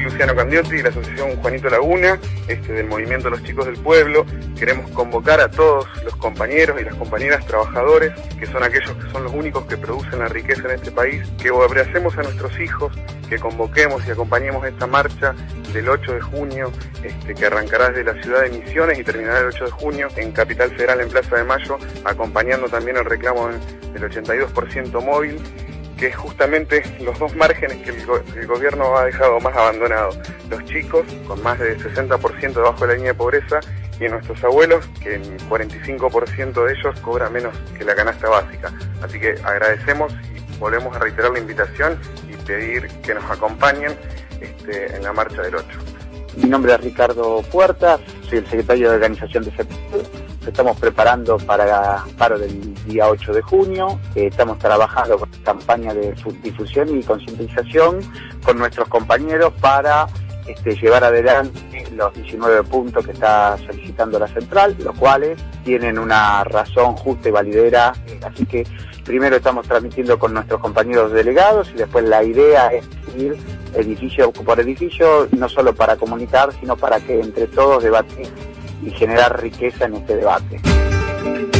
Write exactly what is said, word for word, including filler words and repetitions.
Luciano Candiotti, de la Asociación Juanito Laguna, este, del Movimiento Los Chicos del Pueblo. Queremos convocar a todos los compañeros y las compañeras trabajadores, que son aquellos que son los únicos que producen la riqueza en este país, que abracemos a nuestros hijos, que convoquemos y acompañemos esta marcha del ocho de junio, este, que arrancará desde la ciudad de Misiones y terminará el ocho de junio en Capital Federal, en Plaza de Mayo, acompañando también el reclamo del ochenta y dos por ciento móvil, que es justamente los dos márgenes que el, go el gobierno ha dejado más abandonados. Los chicos, con más de sesenta por ciento debajo de la línea de pobreza, y nuestros abuelos, que el cuarenta y cinco por ciento de ellos cobra menos que la canasta básica. Así que agradecemos y volvemos a reiterar la invitación y pedir que nos acompañen este, en la marcha del ocho. Mi nombre es Ricardo Puertas, soy el secretario de organización de CEPEL. Estamos preparando para el paro del día ocho de junio, eh, estamos trabajando con campaña de difusión y concientización con nuestros compañeros para este, llevar adelante los diecinueve puntos que está solicitando la central, los cuales tienen una razón justa y validera, eh, así que primero estamos transmitiendo con nuestros compañeros delegados y después la idea es ir edificio por edificio, no solo para comunicar, sino para que entre todos debatir y generar riqueza en este debate.